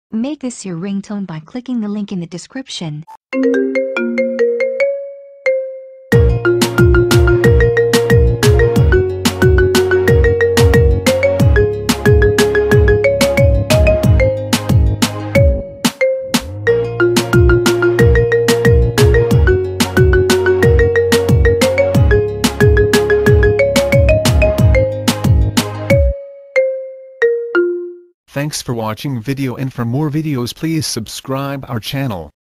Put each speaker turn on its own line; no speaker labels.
Make this your ringtone by clicking the link in the description.
Thanks for watching video, and for more videos please subscribe our channel.